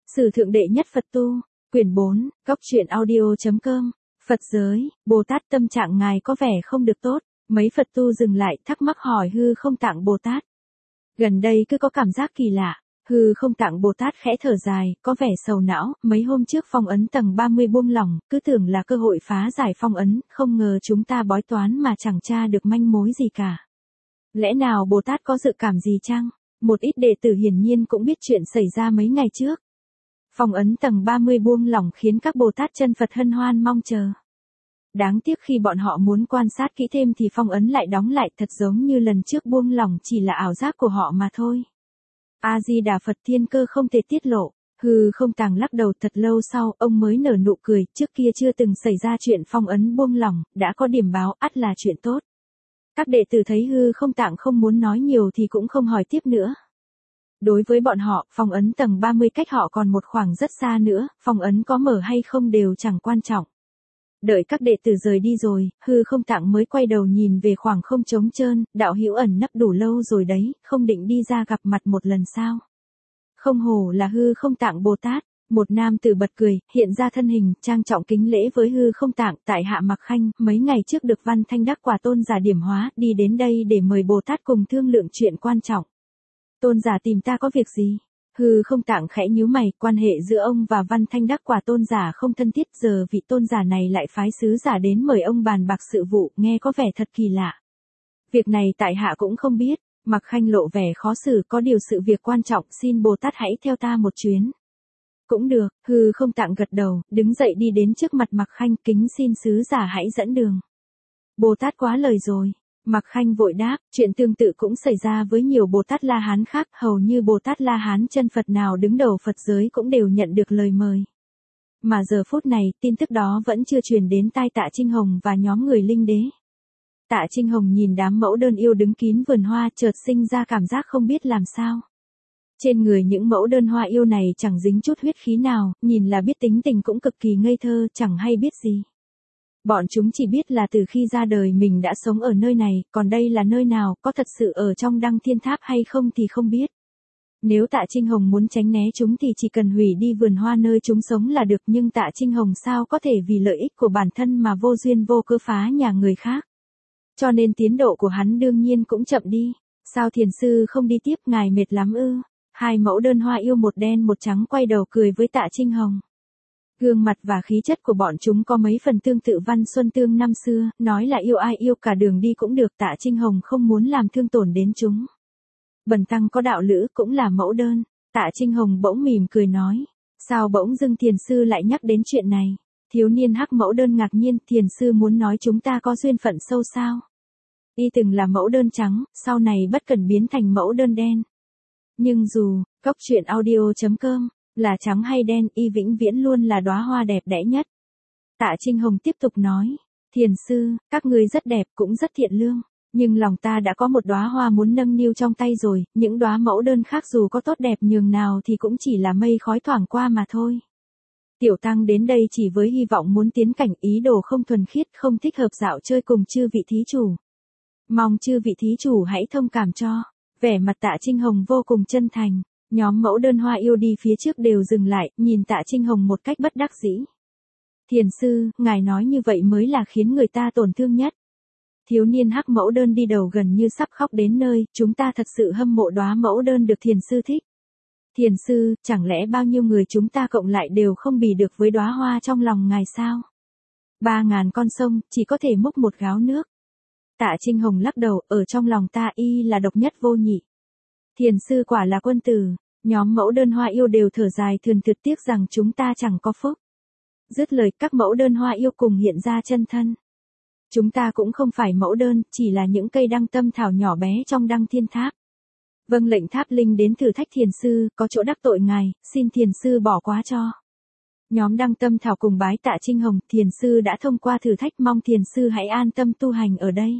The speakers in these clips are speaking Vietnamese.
Sử thượng đệ nhất Phật tu, quyển 4, góc truyện audio.com, Phật giới, Bồ Tát tâm trạng ngài có vẻ không được tốt, mấy Phật tu dừng lại thắc mắc hỏi Hư Không Tạng Bồ Tát. Gần đây cứ có cảm giác kỳ lạ, Hư Không Tạng Bồ Tát khẽ thở dài, có vẻ sầu não, mấy hôm trước phong ấn tầng 30 buông lỏng, cứ tưởng là cơ hội phá giải phong ấn, không ngờ chúng ta bói toán mà chẳng tra được manh mối gì cả. Lẽ nào Bồ Tát có dự cảm gì chăng? Một ít đệ tử hiển nhiên cũng biết chuyện xảy ra mấy ngày trước. Phong ấn tầng 30 buông lỏng khiến các Bồ Tát chân Phật hân hoan mong chờ. Đáng tiếc khi bọn họ muốn quan sát kỹ thêm thì phong ấn lại đóng lại, thật giống như lần trước buông lỏng chỉ là ảo giác của họ mà thôi. A-di-đà Phật, thiên cơ không thể tiết lộ. Hư Không Tạng lắc đầu. Thật lâu sau, ông mới nở nụ cười, trước kia chưa từng xảy ra chuyện phong ấn buông lỏng, đã có điểm báo, ắt là chuyện tốt. Các đệ tử thấy Hư Không Tạng không muốn nói nhiều thì cũng không hỏi tiếp nữa. Đối với bọn họ, phong ấn tầng 30 cách họ còn một khoảng rất xa nữa, phong ấn có mở hay không đều chẳng quan trọng. Đợi các đệ tử rời đi rồi, Hư Không Tạng mới quay đầu nhìn về khoảng không trống trơn, đạo hữu ẩn nấp đủ lâu rồi đấy, không định đi ra gặp mặt một lần sao? Không hổ là Hư Không Tạng Bồ Tát. Một nam tử bật cười, hiện ra thân hình, trang trọng kính lễ với Hư Không Tạng. Tại hạ Mặc Khanh, mấy ngày trước được Văn Thanh Đắc Quả tôn giả điểm hóa, đi đến đây để mời Bồ Tát cùng thương lượng chuyện quan trọng. Tôn giả tìm ta có việc gì? Hư Không Tạng khẽ nhíu mày, quan hệ giữa ông và Văn Thanh Đắc Quả tôn giả không thân thiết, giờ vị tôn giả này lại phái sứ giả đến mời ông bàn bạc sự vụ, nghe có vẻ thật kỳ lạ. Việc này tại hạ cũng không biết. Mặc Khanh lộ vẻ khó xử, có điều sự việc quan trọng, xin Bồ Tát hãy theo ta một chuyến. Cũng được, Hư Không Tạng gật đầu, đứng dậy đi đến trước mặt Mặc Khanh, kính xin sứ giả hãy dẫn đường. Bồ Tát quá lời rồi. Mặc Khanh vội đáp, chuyện tương tự cũng xảy ra với nhiều Bồ Tát La Hán khác, hầu như Bồ Tát La Hán chân Phật nào đứng đầu Phật giới cũng đều nhận được lời mời. Mà giờ phút này, tin tức đó vẫn chưa truyền đến tai Tạ Trinh Hồng và nhóm người Linh Đế. Tạ Trinh Hồng nhìn đám mẫu đơn yêu đứng kín vườn hoa, chợt sinh ra cảm giác không biết làm sao. Trên người những mẫu đơn hoa yêu này chẳng dính chút huyết khí nào, nhìn là biết tính tình cũng cực kỳ ngây thơ, chẳng hay biết gì. Bọn chúng chỉ biết là từ khi ra đời mình đã sống ở nơi này, còn đây là nơi nào, có thật sự ở trong Đăng Thiên Tháp hay không thì không biết. Nếu Tạ Trinh Hồng muốn tránh né chúng thì chỉ cần hủy đi vườn hoa nơi chúng sống là được, nhưng Tạ Trinh Hồng sao có thể vì lợi ích của bản thân mà vô duyên vô cớ phá nhà người khác. Cho nên tiến độ của hắn đương nhiên cũng chậm đi. Sao thiền sư không đi tiếp, ngài mệt lắm ư? Hai mẫu đơn hoa yêu một đen một trắng quay đầu cười với Tạ Trinh Hồng. Gương mặt và khí chất của bọn chúng có mấy phần tương tự Văn Xuân Tương năm xưa, nói là yêu ai yêu cả đường đi cũng được. Tạ Trinh Hồng không muốn làm thương tổn đến chúng. Bần tăng có đạo lữ cũng là mẫu đơn. Tạ Trinh Hồng bỗng mỉm cười nói. Sao bỗng dưng thiền sư lại nhắc đến chuyện này? Thiếu niên hắc mẫu đơn ngạc nhiên, thiền sư muốn nói chúng ta có duyên phận sâu sao? Y từng là mẫu đơn trắng, sau này bất cần biến thành mẫu đơn đen. Nhưng dù, góc truyện audio.com, là trắng hay đen, y vĩnh viễn luôn là đóa hoa đẹp đẽ nhất. Tạ Trinh Hồng tiếp tục nói, thiền sư, các ngươi rất đẹp cũng rất thiện lương, nhưng lòng ta đã có một đóa hoa muốn nâng niu trong tay rồi, những đóa mẫu đơn khác dù có tốt đẹp nhường nào thì cũng chỉ là mây khói thoảng qua mà thôi. Tiểu tăng đến đây chỉ với hy vọng muốn tiến cảnh, ý đồ không thuần khiết, không thích hợp dạo chơi cùng chư vị thí chủ. Mong chư vị thí chủ hãy thông cảm cho. Vẻ mặt Tạ Trinh Hồng vô cùng chân thành. Nhóm mẫu đơn hoa yêu đi phía trước đều dừng lại, nhìn Tạ Trinh Hồng một cách bất đắc dĩ. Thiền sư, ngài nói như vậy mới là khiến người ta tổn thương nhất. Thiếu niên hắc mẫu đơn đi đầu gần như sắp khóc đến nơi, chúng ta thật sự hâm mộ đóa mẫu đơn được thiền sư thích. Thiền sư, chẳng lẽ bao nhiêu người chúng ta cộng lại đều không bì được với đóa hoa trong lòng ngài sao? 3.000 con sông, chỉ có thể múc một gáo nước. Tạ Trinh Hồng lắc đầu, ở trong lòng ta y là độc nhất vô nhị. Thiền sư quả là quân tử. Nhóm mẫu đơn hoa yêu đều thở dài thườn thượt, tiếc rằng chúng ta chẳng có phúc. Dứt lời, các mẫu đơn hoa yêu cùng hiện ra chân thân. Chúng ta cũng không phải mẫu đơn, chỉ là những cây đăng tâm thảo nhỏ bé trong Đăng Thiên Tháp. Vâng lệnh Tháp Linh đến thử thách thiền sư, có chỗ đắc tội ngài, xin thiền sư bỏ qua cho. Nhóm Đăng Tâm Thảo cùng bái Tạ Trinh Hồng, thiền sư đã thông qua thử thách, mong thiền sư hãy an tâm tu hành ở đây.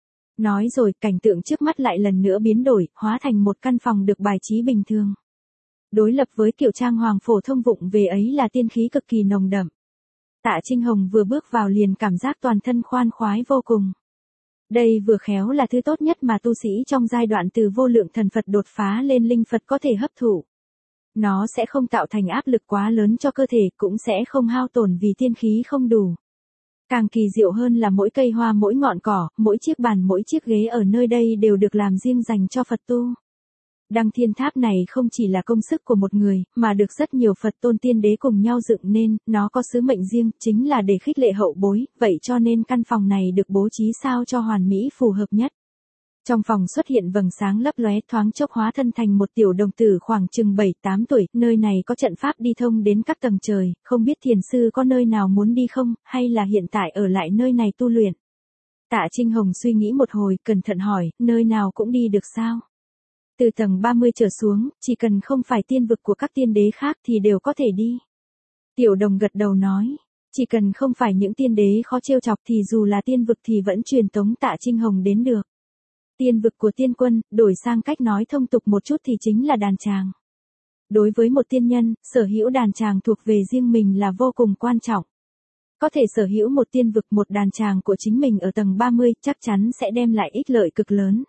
Nói rồi, cảnh tượng trước mắt lại lần nữa biến đổi, hóa thành một căn phòng được bài trí bình thường. Đối lập với kiểu trang hoàng phổ thông vụng về ấy là tiên khí cực kỳ nồng đậm. Tạ Trinh Hồng vừa bước vào liền cảm giác toàn thân khoan khoái vô cùng. Đây vừa khéo là thứ tốt nhất mà tu sĩ trong giai đoạn từ vô lượng thần Phật đột phá lên linh Phật có thể hấp thụ. Nó sẽ không tạo thành áp lực quá lớn cho cơ thể, cũng sẽ không hao tổn vì tiên khí không đủ. Càng kỳ diệu hơn là mỗi cây hoa, mỗi ngọn cỏ, mỗi chiếc bàn, mỗi chiếc ghế ở nơi đây đều được làm riêng dành cho Phật tu. Đăng Thiên Tháp này không chỉ là công sức của một người, mà được rất nhiều Phật tôn tiên đế cùng nhau dựng nên, nó có sứ mệnh riêng, chính là để khích lệ hậu bối, vậy cho nên căn phòng này được bố trí sao cho hoàn mỹ phù hợp nhất. Trong phòng xuất hiện vầng sáng lấp lóe, thoáng chốc hóa thân thành một tiểu đồng tử khoảng chừng 7-8 tuổi, nơi này có trận pháp đi thông đến các tầng trời, không biết thiền sư có nơi nào muốn đi không, hay là hiện tại ở lại nơi này tu luyện. Tạ Trinh Hồng suy nghĩ một hồi, cẩn thận hỏi, nơi nào cũng đi được sao? Từ tầng 30 trở xuống, chỉ cần không phải tiên vực của các tiên đế khác thì đều có thể đi. Tiểu đồng gật đầu nói, chỉ cần không phải những tiên đế khó trêu chọc thì dù là tiên vực thì vẫn truyền tống Tạ Trinh Hồng đến được. Tiên vực của tiên quân, đổi sang cách nói thông tục một chút thì chính là đàn tràng. Đối với một tiên nhân, sở hữu đàn tràng thuộc về riêng mình là vô cùng quan trọng. Có thể sở hữu một tiên vực, một đàn tràng của chính mình ở tầng 30 chắc chắn sẽ đem lại ích lợi cực lớn.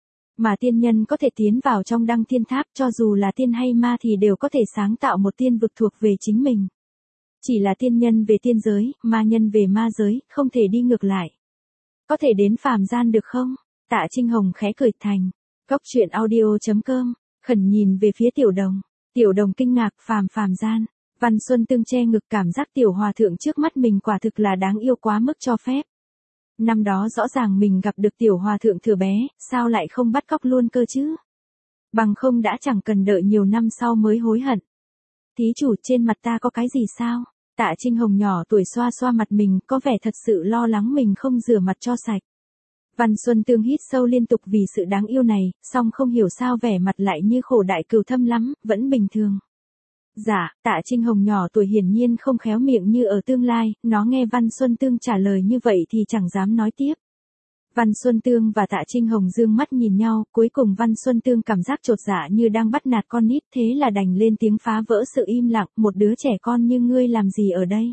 Mà tiên nhân có thể tiến vào trong Đăng Thiên Tháp, cho dù là tiên hay ma thì đều có thể sáng tạo một tiên vực thuộc về chính mình. Chỉ là tiên nhân về tiên giới, ma nhân về ma giới, không thể đi ngược lại. Có thể đến phàm gian được không? Tạ Trinh Hồng khẽ cười thành. Cốc truyện audio.com, khẩn nhìn về phía tiểu đồng. Tiểu đồng kinh ngạc, phàm gian. Văn Xuân Tương che ngực, cảm giác tiểu hòa thượng trước mắt mình quả thực là đáng yêu quá mức cho phép. Năm đó rõ ràng mình gặp được tiểu hòa thượng thừa bé, sao lại không bắt cóc luôn cơ chứ? Bằng không đã chẳng cần đợi nhiều năm sau mới hối hận. Thí chủ, trên mặt ta có cái gì sao? Tạ Trinh Hồng nhỏ tuổi xoa xoa mặt mình, có vẻ thật sự lo lắng mình không rửa mặt cho sạch. Văn Xuân Tương hít sâu liên tục vì sự đáng yêu này, song không hiểu sao vẻ mặt lại như khổ đại cừu thâm lắm, vẫn bình thường. Dạ, Tạ Trinh Hồng nhỏ tuổi hiển nhiên không khéo miệng như ở tương lai, nó nghe Văn Xuân Tương trả lời như vậy thì chẳng dám nói tiếp. Văn Xuân Tương và Tạ Trinh Hồng dương mắt nhìn nhau, cuối cùng Văn Xuân Tương cảm giác chột dạ như đang bắt nạt con nít, thế là đành lên tiếng phá vỡ sự im lặng, một đứa trẻ con như ngươi làm gì ở đây?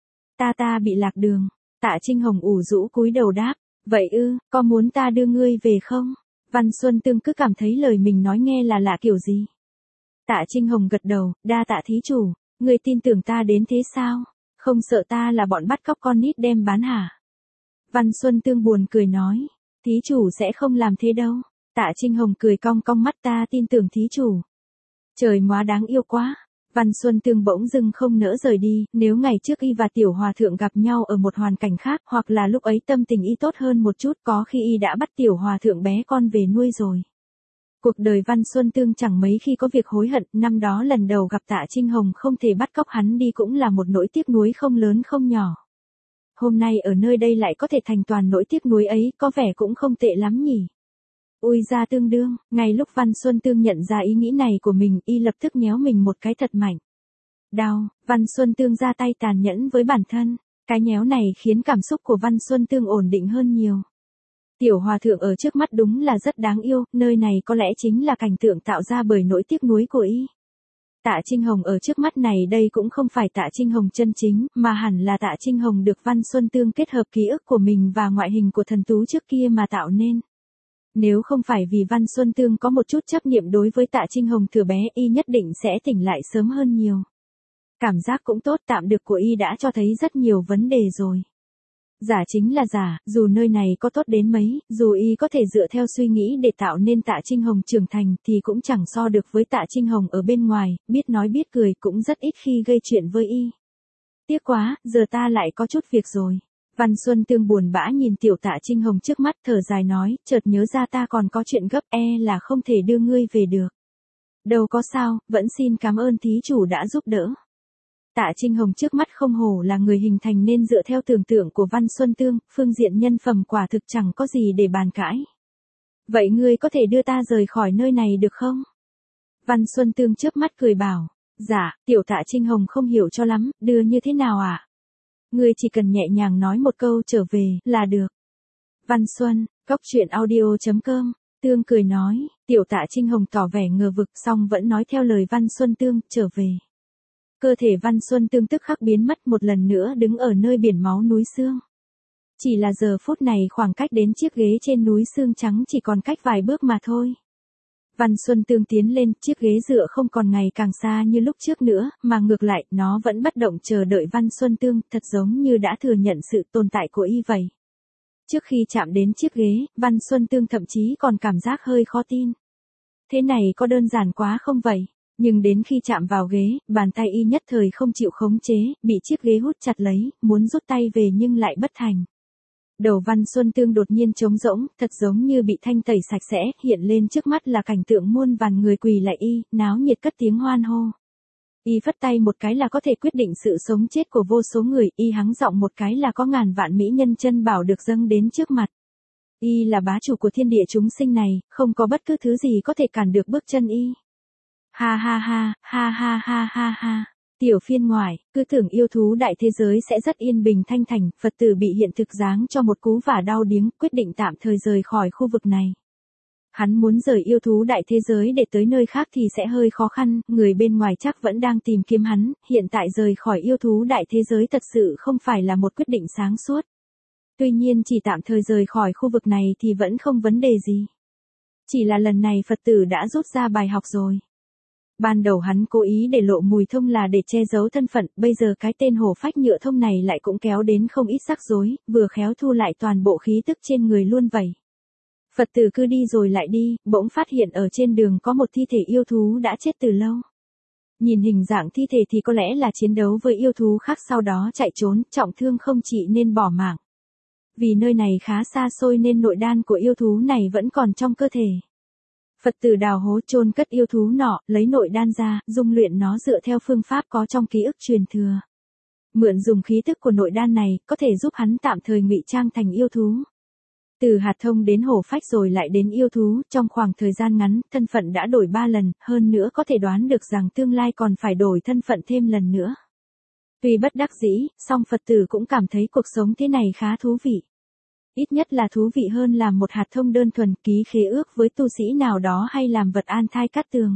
Ta bị lạc đường. Tạ Trinh Hồng ủ rũ cúi đầu đáp, vậy ư, có muốn ta đưa ngươi về không? Văn Xuân Tương cứ cảm thấy lời mình nói nghe là lạ kiểu gì. Tạ Trinh Hồng gật đầu, đa tạ thí chủ, ngươi tin tưởng ta đến thế sao? Không sợ ta là bọn bắt cóc con nít đem bán hả? Văn Xuân Tương buồn cười nói, thí chủ sẽ không làm thế đâu. Tạ Trinh Hồng cười cong cong mắt, ta tin tưởng thí chủ. Trời móa đáng yêu quá. Văn Xuân Tương bỗng dưng không nỡ rời đi, nếu ngày trước y và tiểu hòa thượng gặp nhau ở một hoàn cảnh khác, hoặc là lúc ấy tâm tình y tốt hơn một chút, có khi y đã bắt tiểu hòa thượng bé con về nuôi rồi. Cuộc đời Văn Xuân Tương chẳng mấy khi có việc hối hận, năm đó lần đầu gặp Tạ Trinh Hồng không thể bắt cóc hắn đi cũng là một nỗi tiếc nuối không lớn không nhỏ. Hôm nay ở nơi đây lại có thể thành toàn nỗi tiếc nuối ấy, có vẻ cũng không tệ lắm nhỉ. Ui ra tương đương, ngay lúc Văn Xuân Tương nhận ra ý nghĩ này của mình, y lập tức nhéo mình một cái thật mạnh. Đau, Văn Xuân Tương ra tay tàn nhẫn với bản thân, cái nhéo này khiến cảm xúc của Văn Xuân Tương ổn định hơn nhiều. Tiểu hòa thượng ở trước mắt đúng là rất đáng yêu, nơi này có lẽ chính là cảnh tượng tạo ra bởi nỗi tiếc nuối của y. Tạ Trinh Hồng ở trước mắt này đây cũng không phải Tạ Trinh Hồng chân chính, mà hẳn là Tạ Trinh Hồng được Văn Xuân Tương kết hợp ký ức của mình và ngoại hình của thần tú trước kia mà tạo nên. Nếu không phải vì Văn Xuân Tương có một chút chấp niệm đối với Tạ Trinh Hồng thừa bé, y nhất định sẽ tỉnh lại sớm hơn nhiều. Cảm giác cũng tốt, tạm được của y đã cho thấy rất nhiều vấn đề rồi. Giả chính là giả, dù nơi này có tốt đến mấy, dù y có thể dựa theo suy nghĩ để tạo nên Tạ Trinh Hồng trưởng thành thì cũng chẳng so được với Tạ Trinh Hồng ở bên ngoài, biết nói biết cười, cũng rất ít khi gây chuyện với y. Tiếc quá, giờ ta lại có chút việc rồi. Văn Xuân Tương buồn bã nhìn tiểu Tạ Trinh Hồng trước mắt, thở dài nói, chợt nhớ ra ta còn có chuyện gấp, là không thể đưa ngươi về được. Đâu có sao, vẫn xin cảm ơn thí chủ đã giúp đỡ. Tạ Trinh Hồng trước mắt không hổ là người hình thành nên dựa theo tưởng tượng của Văn Xuân Tương, phương diện nhân phẩm quả thực chẳng có gì để bàn cãi. Vậy ngươi có thể đưa ta rời khỏi nơi này được không? Văn Xuân Tương chớp mắt cười bảo, dạ, tiểu Tạ Trinh Hồng không hiểu cho lắm, đưa như thế nào ạ? Ngươi chỉ cần nhẹ nhàng nói một câu trở về, là được. Văn Xuân, cốc truyện audio.com, Tương cười nói, tiểu Tạ Trinh Hồng tỏ vẻ ngờ vực song vẫn nói theo lời Văn Xuân Tương, trở về. Cơ thể Văn Xuân Tương tức khắc biến mất, một lần nữa đứng ở nơi biển máu núi xương. Chỉ là giờ phút này khoảng cách đến chiếc ghế trên núi xương trắng chỉ còn cách vài bước mà thôi. Văn Xuân Tương tiến lên, chiếc ghế dựa không còn ngày càng xa như lúc trước nữa, mà ngược lại, nó vẫn bất động chờ đợi Văn Xuân Tương, thật giống như đã thừa nhận sự tồn tại của y vậy. Trước khi chạm đến chiếc ghế, Văn Xuân Tương thậm chí còn cảm giác hơi khó tin. Thế này có đơn giản quá không vậy? Nhưng đến khi chạm vào ghế, bàn tay y nhất thời không chịu khống chế, bị chiếc ghế hút chặt lấy, muốn rút tay về nhưng lại bất thành. Đầu Văn Xuân Tương đột nhiên trống rỗng, thật giống như bị thanh tẩy sạch sẽ, hiện lên trước mắt là cảnh tượng muôn vàn người quỳ lạy y, náo nhiệt cất tiếng hoan hô. Y phất tay một cái là có thể quyết định sự sống chết của vô số người, y hắng giọng một cái là có ngàn vạn mỹ nhân chân bảo được dâng đến trước mặt. Y là bá chủ của thiên địa chúng sinh này, không có bất cứ thứ gì có thể cản được bước chân y. Ha ha ha, ha ha ha ha ha. Tiểu phiên ngoại, cứ tưởng yêu thú đại thế giới sẽ rất yên bình thanh thành, Phật tử bị hiện thực giáng cho một cú vả đau điếng, quyết định tạm thời rời khỏi khu vực này. Hắn muốn rời yêu thú đại thế giới để tới nơi khác thì sẽ hơi khó khăn, người bên ngoài chắc vẫn đang tìm kiếm hắn, hiện tại rời khỏi yêu thú đại thế giới thật sự không phải là một quyết định sáng suốt. Tuy nhiên chỉ tạm thời rời khỏi khu vực này thì vẫn không vấn đề gì. Chỉ là lần này Phật tử đã rút ra bài học rồi. Ban đầu hắn cố ý để lộ mùi thông là để che giấu thân phận, bây giờ cái tên hổ phách nhựa thông này lại cũng kéo đến không ít rắc rối, vừa khéo thu lại toàn bộ khí tức trên người luôn vậy. Phật tử cứ đi rồi lại đi, bỗng phát hiện ở trên đường có một thi thể yêu thú đã chết từ lâu. Nhìn hình dạng thi thể thì có lẽ là chiến đấu với yêu thú khác sau đó chạy trốn, trọng thương không trị nên bỏ mạng. Vì nơi này khá xa xôi nên nội đan của yêu thú này vẫn còn trong cơ thể. Phật tử đào hố chôn cất yêu thú nọ, lấy nội đan ra, dung luyện nó dựa theo phương pháp có trong ký ức truyền thừa. Mượn dùng khí thức của nội đan này, có thể giúp hắn tạm thời ngụy trang thành yêu thú. Từ hạt thông đến hổ phách rồi lại đến yêu thú, trong khoảng thời gian ngắn, thân phận đã đổi 3 lần, hơn nữa có thể đoán được rằng tương lai còn phải đổi thân phận thêm lần nữa. Tuy bất đắc dĩ, song Phật tử cũng cảm thấy cuộc sống thế này khá thú vị. Ít nhất là thú vị hơn làm một hạt thông đơn thuần, ký khế ước với tu sĩ nào đó hay làm vật an thai cát tường.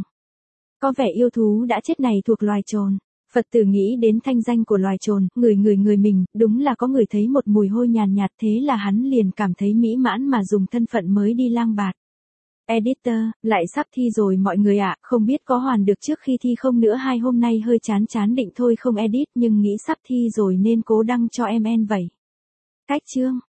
Có vẻ yêu thú đã chết này thuộc loài trồn. Phật tử nghĩ đến thanh danh của loài trồn, người mình, đúng là có người thấy một mùi hôi nhàn nhạt, thế là hắn liền cảm thấy mỹ mãn mà dùng thân phận mới đi lang bạt. Editor, lại sắp thi rồi mọi người ạ, không biết có hoàn được trước khi thi không nữa, hai hôm nay hơi chán định thôi không edit nhưng nghĩ sắp thi rồi nên cố đăng cho em vậy. Cách chương